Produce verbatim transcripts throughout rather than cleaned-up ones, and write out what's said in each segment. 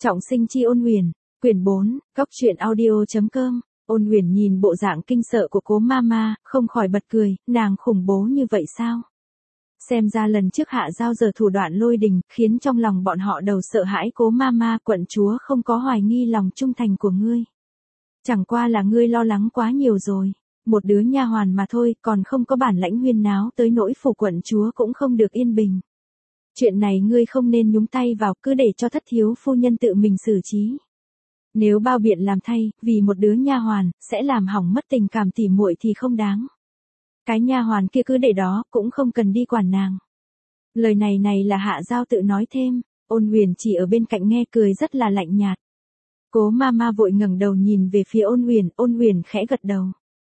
Trọng sinh chi Ôn Huyền, quyển bốn, góc truyện audio.com. Ôn Huyền nhìn bộ dạng kinh sợ của Cố Mama, không khỏi bật cười, nàng khủng bố như vậy sao? Xem ra lần trước Hạ Giao giờ thủ đoạn lôi đình, khiến trong lòng bọn họ đầu sợ hãi. Cố Mama, quận chúa không có hoài nghi lòng trung thành của ngươi. Chẳng qua là ngươi lo lắng quá nhiều rồi. Một đứa nha hoàn mà thôi, còn không có bản lãnh huyên náo tới nỗi phủ quận chúa cũng không được yên bình. Chuyện này ngươi không nên nhúng tay vào, cứ để cho thất thiếu phu nhân tự mình xử trí. Nếu bao biện làm thay, vì một đứa nha hoàn, sẽ làm hỏng mất tình cảm tỉ muội thì không đáng. Cái nha hoàn kia cứ để đó, cũng không cần đi quản nàng. Lời này này là Hạ Giao tự nói thêm, Ôn Huyền chỉ ở bên cạnh nghe cười rất là lạnh nhạt. Cố Mama vội ngẩng đầu nhìn về phía Ôn Huyền, Ôn Huyền khẽ gật đầu.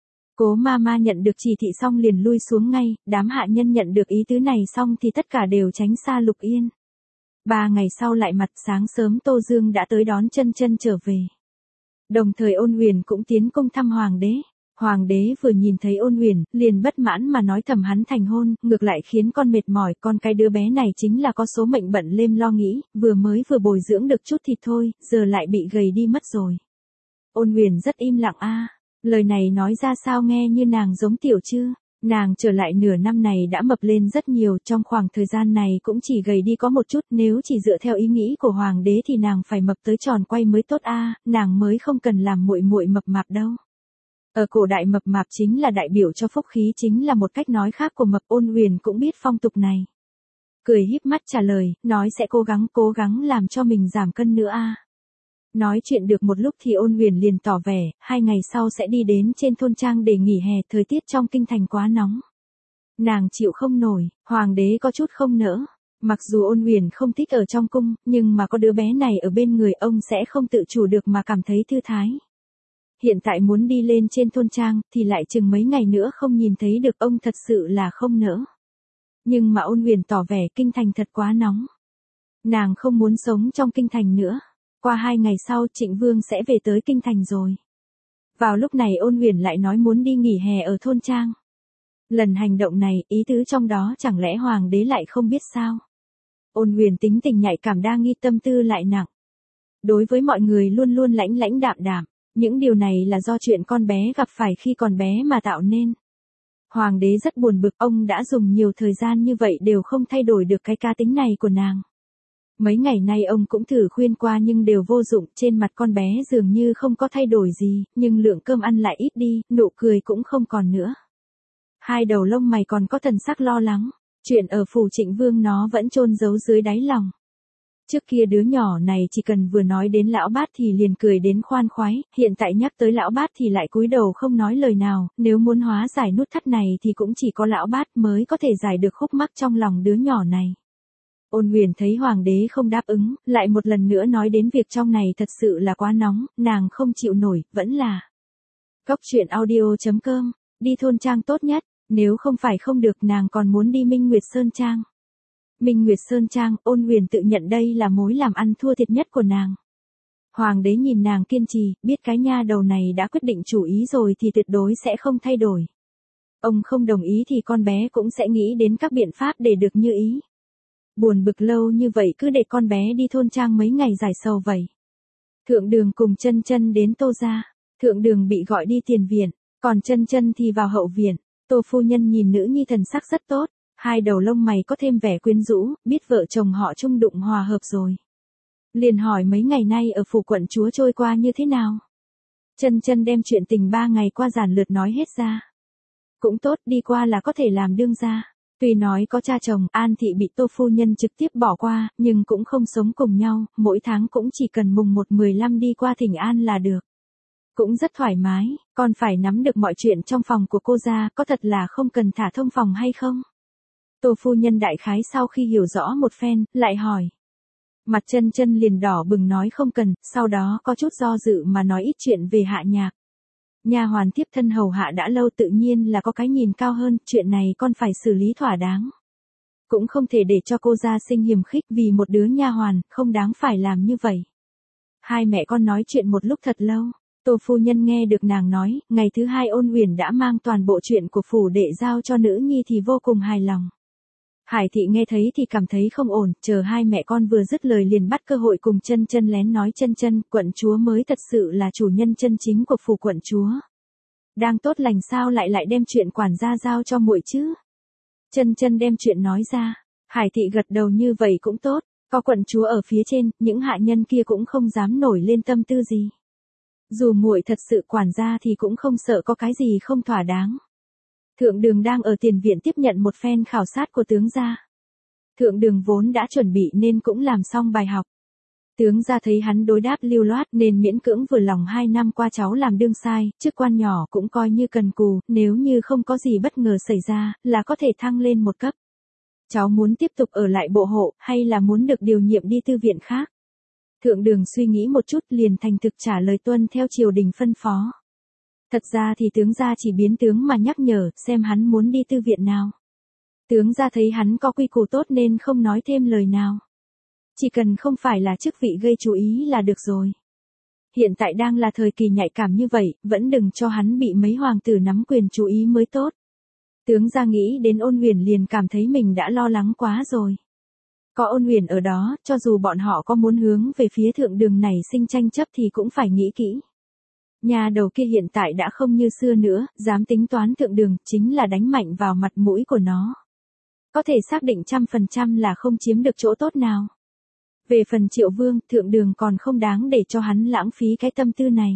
Cố Mama nhận được chỉ thị xong liền lui xuống ngay, đám hạ nhân nhận được ý tứ này xong thì tất cả đều tránh xa Lục Yên. Ba ngày sau lại mặt sáng sớm Tô Dương đã tới đón Chân Chân trở về. Đồng thời Ôn Huyền cũng tiến cung thăm Hoàng đế. Hoàng đế vừa nhìn thấy Ôn Huyền, liền bất mãn mà nói thầm hắn thành hôn, ngược lại khiến con mệt mỏi, con cái đứa bé này chính là có số mệnh bận lêm lo nghĩ, vừa mới vừa bồi dưỡng được chút thì thôi, giờ lại bị gầy đi mất rồi. Ôn Huyền rất im lặng a. Lời này nói ra sao nghe như nàng giống tiểu chứ. Nàng trở lại nửa năm này đã mập lên rất nhiều, trong khoảng thời gian này cũng chỉ gầy đi có một chút, nếu chỉ dựa theo ý nghĩ của hoàng đế thì nàng phải mập tới tròn quay mới tốt a, nàng mới không cần làm muội muội mập mạp đâu. Ở cổ đại mập mạp chính là đại biểu cho phúc khí, chính là một cách nói khác của mập. Ôn Huyền cũng biết phong tục này. Cười híp mắt trả lời, nói sẽ cố gắng cố gắng làm cho mình giảm cân nữa a. Nói chuyện được một lúc thì Ôn Huyền liền tỏ vẻ, hai ngày sau sẽ đi đến trên thôn trang để nghỉ hè, thời tiết trong kinh thành quá nóng. Nàng chịu không nổi, hoàng đế có chút không nỡ. Mặc dù Ôn Huyền không thích ở trong cung, nhưng mà có đứa bé này ở bên người ông sẽ không tự chủ được mà cảm thấy thư thái. Hiện tại muốn đi lên trên thôn trang, thì lại chừng mấy ngày nữa không nhìn thấy được, ông thật sự là không nỡ. Nhưng mà Ôn Huyền tỏ vẻ kinh thành thật quá nóng. Nàng không muốn sống trong kinh thành nữa. Qua hai ngày sau Trịnh Vương sẽ về tới kinh thành rồi. Vào lúc này Ôn Huyền lại nói muốn đi nghỉ hè ở thôn trang. Lần hành động này, ý tứ trong đó chẳng lẽ hoàng đế lại không biết sao? Ôn Huyền tính tình nhạy cảm đa nghi, tâm tư lại nặng. Đối với mọi người luôn luôn lãnh lãnh đạm đạm, những điều này là do chuyện con bé gặp phải khi còn bé mà tạo nên. Hoàng đế rất buồn bực, ông đã dùng nhiều thời gian như vậy đều không thay đổi được cái cá tính này của nàng. Mấy ngày nay ông cũng thử khuyên qua nhưng đều vô dụng, trên mặt con bé dường như không có thay đổi gì, nhưng lượng cơm ăn lại ít đi, nụ cười cũng không còn nữa. Hai đầu lông mày còn có thần sắc lo lắng, chuyện ở phủ Trịnh Vương nó vẫn chôn giấu dưới đáy lòng. Trước kia đứa nhỏ này chỉ cần vừa nói đến lão bát thì liền cười đến khoan khoái, hiện tại nhắc tới lão bát thì lại cúi đầu không nói lời nào, nếu muốn hóa giải nút thắt này thì cũng chỉ có lão bát mới có thể giải được khúc mắc trong lòng đứa nhỏ này. Ôn Huyền thấy hoàng đế không đáp ứng, lại một lần nữa nói đến việc trong này thật sự là quá nóng, nàng không chịu nổi, vẫn là. Góc truyện audio.com, đi thôn trang tốt nhất, nếu không phải không được nàng còn muốn đi Minh Nguyệt Sơn Trang. Minh Nguyệt Sơn Trang, Ôn Huyền tự nhận đây là mối làm ăn thua thiệt nhất của nàng. Hoàng đế nhìn nàng kiên trì, biết cái nha đầu này đã quyết định chủ ý rồi thì tuyệt đối sẽ không thay đổi. Ông không đồng ý thì con bé cũng sẽ nghĩ đến các biện pháp để được như ý. Buồn bực lâu như vậy cứ để con bé đi thôn trang mấy ngày giải sầu vậy. Thượng Đường cùng Chân Chân đến Tô gia, Thượng Đường bị gọi đi tiền viện, còn Chân Chân thì vào hậu viện. Tô phu nhân nhìn nữ nhi thần sắc rất tốt, hai đầu lông mày có thêm vẻ quyến rũ, biết vợ chồng họ chung đụng hòa hợp rồi. Liền hỏi mấy ngày nay ở phủ quận chúa trôi qua như thế nào. Chân Chân đem chuyện tình ba ngày qua giản lược nói hết ra. Cũng tốt, đi qua là có thể làm đương gia. Tuy nói có cha chồng, An Thị bị Tô phu nhân trực tiếp bỏ qua, nhưng cũng không sống cùng nhau, mỗi tháng cũng chỉ cần mùng một mười lăm đi qua thỉnh an là được. Cũng rất thoải mái, còn phải nắm được mọi chuyện trong phòng của cô ra, có thật là không cần thả thông phòng hay không? Tô phu nhân đại khái sau khi hiểu rõ một phen, lại hỏi. Mặt Chân Chân liền đỏ bừng nói không cần, sau đó có chút do dự mà nói ít chuyện về Hạ Nhạc. Nha hoàn tiếp thân hầu hạ đã lâu tự nhiên là có cái nhìn cao hơn, chuyện này con phải xử lý thỏa đáng. Cũng không thể để cho cô gia sinh hiềm khích vì một đứa nha hoàn, không đáng phải làm như vậy. Hai mẹ con nói chuyện một lúc thật lâu, Tô phu nhân nghe được nàng nói, ngày thứ hai Ôn Huyền đã mang toàn bộ chuyện của phủ đệ giao cho nữ nhi thì vô cùng hài lòng. Hải Thị nghe thấy thì cảm thấy không ổn, chờ hai mẹ con vừa dứt lời liền bắt cơ hội cùng Chân Chân lén nói Chân Chân, quận chúa mới thật sự là chủ nhân chân chính của phủ quận chúa. Đang tốt lành sao lại lại đem chuyện quản gia giao cho muội chứ? Chân Chân đem chuyện nói ra, Hải Thị gật đầu như vậy cũng tốt, có quận chúa ở phía trên, những hạ nhân kia cũng không dám nổi lên tâm tư gì. Dù muội thật sự quản gia thì cũng không sợ có cái gì không thỏa đáng. Thượng Đường đang ở tiền viện tiếp nhận một phen khảo sát của tướng gia. Thượng Đường vốn đã chuẩn bị nên cũng làm xong bài học. Tướng gia thấy hắn đối đáp lưu loát nên miễn cưỡng vừa lòng hai năm qua cháu làm đương sai, chức quan nhỏ cũng coi như cần cù, nếu như không có gì bất ngờ xảy ra, là có thể thăng lên một cấp. Cháu muốn tiếp tục ở lại bộ hộ, hay là muốn được điều nhiệm đi tư viện khác? Thượng Đường suy nghĩ một chút liền thành thực trả lời tuân theo triều đình phân phó. Thật ra thì tướng gia chỉ biến tướng mà nhắc nhở, xem hắn muốn đi tư viện nào. Tướng gia thấy hắn có quy củ tốt nên không nói thêm lời nào. Chỉ cần không phải là chức vị gây chú ý là được rồi. Hiện tại đang là thời kỳ nhạy cảm như vậy, vẫn đừng cho hắn bị mấy hoàng tử nắm quyền chú ý mới tốt. Tướng gia nghĩ đến Ôn Huyền liền cảm thấy mình đã lo lắng quá rồi. Có Ôn Huyền ở đó, cho dù bọn họ có muốn hướng về phía Thượng Đường này sinh tranh chấp thì cũng phải nghĩ kỹ. Nhà đầu kia hiện tại đã không như xưa nữa, dám tính toán Thượng Đường, chính là đánh mạnh vào mặt mũi của nó. Có thể xác định trăm phần trăm là không chiếm được chỗ tốt nào. Về phần Triệu Vương, Thượng Đường còn không đáng để cho hắn lãng phí cái tâm tư này.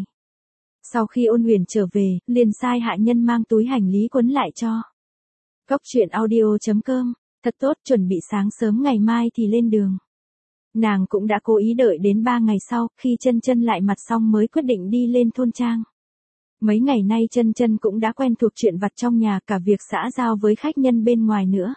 Sau khi Ôn Huyền trở về, liền sai hạ nhân mang túi hành lý quấn lại cho. Góc truyện audio chấm com, thật tốt, chuẩn bị sáng sớm ngày mai thì lên đường. Nàng cũng đã cố ý đợi đến ba ngày sau, khi Chân Chân lại mặt xong mới quyết định đi lên thôn trang. Mấy ngày nay Chân Chân cũng đã quen thuộc chuyện vặt trong nhà, cả việc xã giao với khách nhân bên ngoài nữa.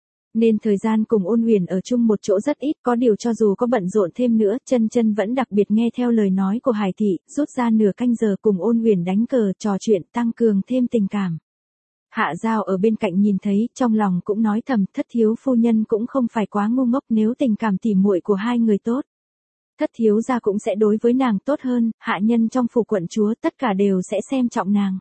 Nên thời gian cùng Ôn Huyền ở chung một chỗ rất ít, có điều cho dù có bận rộn thêm nữa, Chân Chân vẫn đặc biệt nghe theo lời nói của Hải Thị, rút ra nửa canh giờ cùng Ôn Huyền đánh cờ, trò chuyện, tăng cường thêm tình cảm. Hạ Giao ở bên cạnh nhìn thấy, trong lòng cũng nói thầm, Thất thiếu phu nhân cũng không phải quá ngu ngốc, nếu tình cảm tỉ muội của hai người tốt. Thất thiếu gia cũng sẽ đối với nàng tốt hơn, hạ nhân trong phủ quận chúa tất cả đều sẽ xem trọng nàng.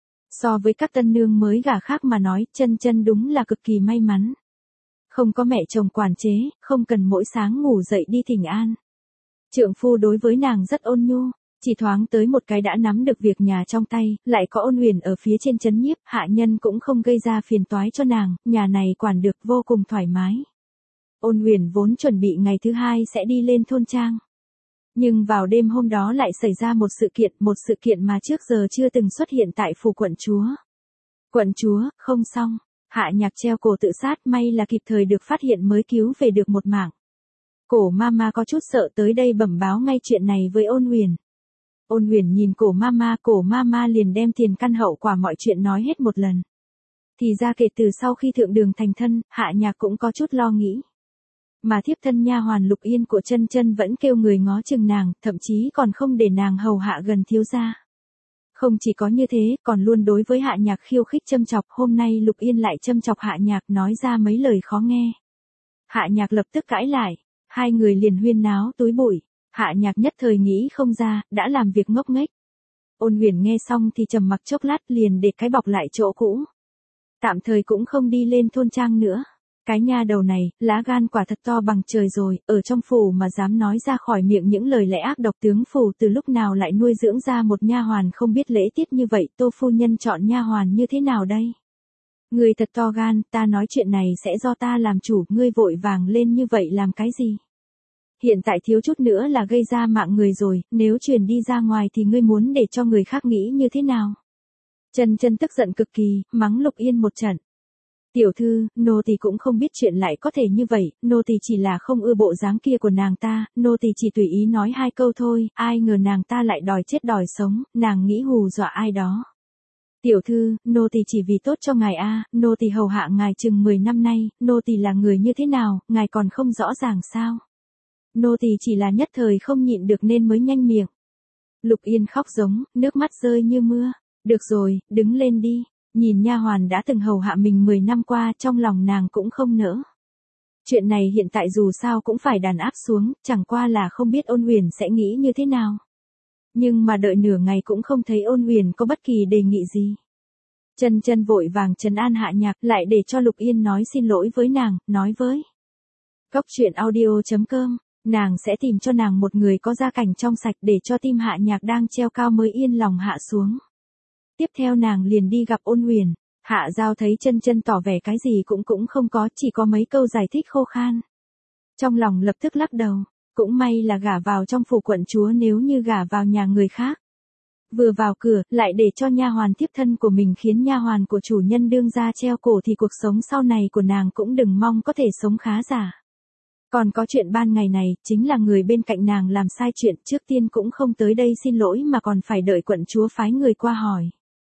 So với các tân nương mới gả khác mà nói, Chân Chân đúng là cực kỳ may mắn. Không có mẹ chồng quản chế, không cần mỗi sáng ngủ dậy đi thỉnh an. Trượng phu đối với nàng rất ôn nhu. Chỉ thoáng tới một cái đã nắm được việc nhà trong tay, lại có Ôn Huyền ở phía trên trấn nhiếp, hạ nhân cũng không gây ra phiền toái cho nàng, nhà này quản được vô cùng thoải mái. Ôn Huyền vốn chuẩn bị ngày thứ hai sẽ đi lên thôn trang. Nhưng vào đêm hôm đó lại xảy ra một sự kiện, một sự kiện mà trước giờ chưa từng xuất hiện tại phủ quận chúa. Quận chúa, không xong, Hạ Nhạc treo cổ tự sát, may là kịp thời được phát hiện mới cứu về được một mạng. Cổ mama có chút sợ tới đây bẩm báo ngay chuyện này với Ôn Huyền. Ôn Huyền nhìn cổ mama, cổ mama liền đem tiền căn hậu quả mọi chuyện nói hết một lần. Thì ra kể từ sau khi Thượng Đường thành thân, Hạ Nhạc cũng có chút lo nghĩ. Mà thiếp thân nha hoàn Lục Yên của Chân Chân vẫn kêu người ngó chừng nàng, thậm chí còn không để nàng hầu hạ gần thiếu gia. Không chỉ có như thế, còn luôn đối với Hạ Nhạc khiêu khích châm chọc, hôm nay Lục Yên lại châm chọc Hạ Nhạc, nói ra mấy lời khó nghe. Hạ Nhạc lập tức cãi lại, hai người liền huyên náo túi bụi. Hạ Nhạc nhất thời nghĩ không ra, đã làm việc ngốc nghếch. Ôn Huyền nghe xong thì trầm mặc chốc lát liền để cái bọc lại chỗ cũ. Tạm thời cũng không đi lên thôn trang nữa. Cái nha đầu này, lá gan quả thật to bằng trời rồi, ở trong phủ mà dám nói ra khỏi miệng những lời lẽ ác độc, tướng phủ từ lúc nào lại nuôi dưỡng ra một nha hoàn không biết lễ tiết như vậy, Tô phu nhân chọn nha hoàn như thế nào đây? Ngươi thật to gan, ta nói chuyện này sẽ do ta làm chủ, ngươi vội vàng lên như vậy làm cái gì? Hiện tại thiếu chút nữa là gây ra mạng người rồi, nếu truyền đi ra ngoài thì ngươi muốn để cho người khác nghĩ như thế nào? Chân Chân tức giận cực kỳ, mắng Lục Yên một trận. Tiểu thư, nô tỳ cũng không biết chuyện lại có thể như vậy, nô tỳ chỉ là không ưa bộ dáng kia của nàng ta, nô tỳ chỉ tùy ý nói hai câu thôi, ai ngờ nàng ta lại đòi chết đòi sống, nàng nghĩ hù dọa ai đó. Tiểu thư, nô tỳ chỉ vì tốt cho ngài a, nô tỳ hầu hạ ngài chừng mười năm nay, nô tỳ là người như thế nào, ngài còn không rõ ràng sao? Nô tỳ chỉ là nhất thời không nhịn được nên mới nhanh miệng. Lục Yên khóc giống, nước mắt rơi như mưa. Được rồi, đứng lên đi. Nhìn nha hoàn đã từng hầu hạ mình mười năm qua, trong lòng nàng cũng không nỡ. Chuyện này hiện tại dù sao cũng phải đàn áp xuống, chẳng qua là không biết Ôn Huyền sẽ nghĩ như thế nào. Nhưng mà đợi nửa ngày cũng không thấy Ôn Huyền có bất kỳ đề nghị gì. Chân Chân vội vàng trấn an Hạ Nhạc, lại để cho Lục Yên nói xin lỗi với nàng, nói với Cốc truyện audio chấm com, nàng sẽ tìm cho nàng một người có gia cảnh trong sạch để cho tim Hạ Nhạc đang treo cao mới yên lòng hạ xuống. Tiếp theo nàng liền đi gặp Ôn Huyền. Hạ Giao thấy Chân Chân tỏ vẻ cái gì cũng cũng không có, chỉ có mấy câu giải thích khô khan. Trong lòng lập tức lắc đầu, cũng may là gả vào trong phủ quận chúa, nếu như gả vào nhà người khác. Vừa vào cửa, lại để cho nha hoàn tiếp thân của mình khiến nha hoàn của chủ nhân đương gia treo cổ thì cuộc sống sau này của nàng cũng đừng mong có thể sống khá giả. Còn có chuyện ban ngày này, chính là người bên cạnh nàng làm sai chuyện, trước tiên cũng không tới đây xin lỗi mà còn phải đợi quận chúa phái người qua hỏi.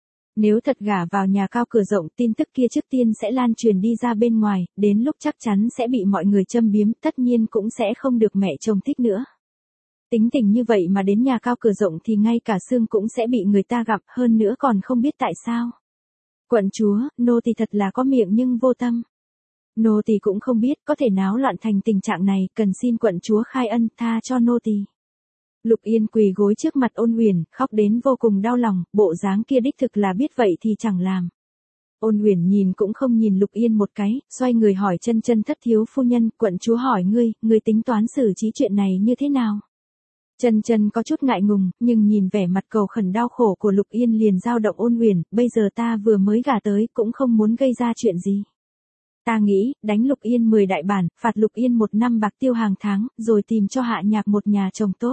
Nếu thật gả vào nhà cao cửa rộng, tin tức kia trước tiên sẽ lan truyền đi ra bên ngoài, đến lúc chắc chắn sẽ bị mọi người châm biếm, tất nhiên cũng sẽ không được mẹ chồng thích nữa. Tính tình như vậy mà đến nhà cao cửa rộng thì ngay cả xương cũng sẽ bị người ta gặp, hơn nữa còn không biết tại sao. Quận chúa, nô tỳ thật là có miệng nhưng vô tâm. Nô tỳ cũng không biết, có thể náo loạn thành tình trạng này, cần xin quận chúa khai ân tha cho nô tỳ. Lục Yên quỳ gối trước mặt Ôn Huyền, khóc đến vô cùng đau lòng, bộ dáng kia đích thực là biết vậy thì chẳng làm. Ôn Huyền nhìn cũng không nhìn Lục Yên một cái, xoay người hỏi Chân Chân thất thiếu phu nhân, quận chúa hỏi ngươi, ngươi tính toán xử trí chuyện này như thế nào? Chân Chân có chút ngại ngùng, nhưng nhìn vẻ mặt cầu khẩn đau khổ của Lục Yên liền dao động Ôn Huyền, bây giờ ta vừa mới gả tới, cũng không muốn gây ra chuyện gì. Ta nghĩ, đánh Lục Yên mười đại bản, phạt Lục Yên một năm bạc tiêu hàng tháng, rồi tìm cho Hạ Nhạc một nhà chồng tốt.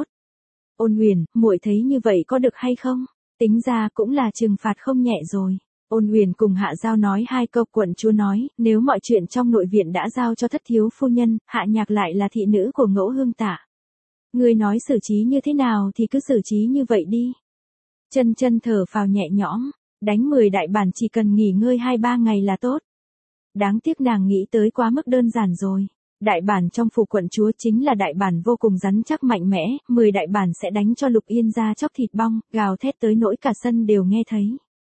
Ôn Huyền, muội thấy như vậy có được hay không? Tính ra cũng là trừng phạt không nhẹ rồi. Ôn Huyền cùng Hạ Giao nói hai câu, quận chúa nói, nếu mọi chuyện trong nội viện đã giao cho thất thiếu phu nhân, Hạ Nhạc lại là thị nữ của Ngỗ Hương Tả. Ngươi nói xử trí như thế nào thì cứ xử trí như vậy đi. Chân Chân thở phào nhẹ nhõm, đánh mười đại bản chỉ cần nghỉ ngơi hai ba ngày là tốt. Đáng tiếc nàng nghĩ tới quá mức đơn giản rồi. Đại bản trong phủ quận chúa chính là đại bản vô cùng rắn chắc mạnh mẽ, mười đại bản sẽ đánh cho Lục Yên ra chóc thịt bong, gào thét tới nỗi cả sân đều nghe thấy.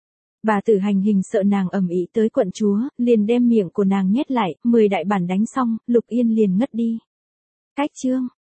Bà tử hành hình sợ nàng ầm ĩ tới quận chúa, liền đem miệng của nàng nhét lại, mười đại bản đánh xong, Lục Yên liền ngất đi. Cách chương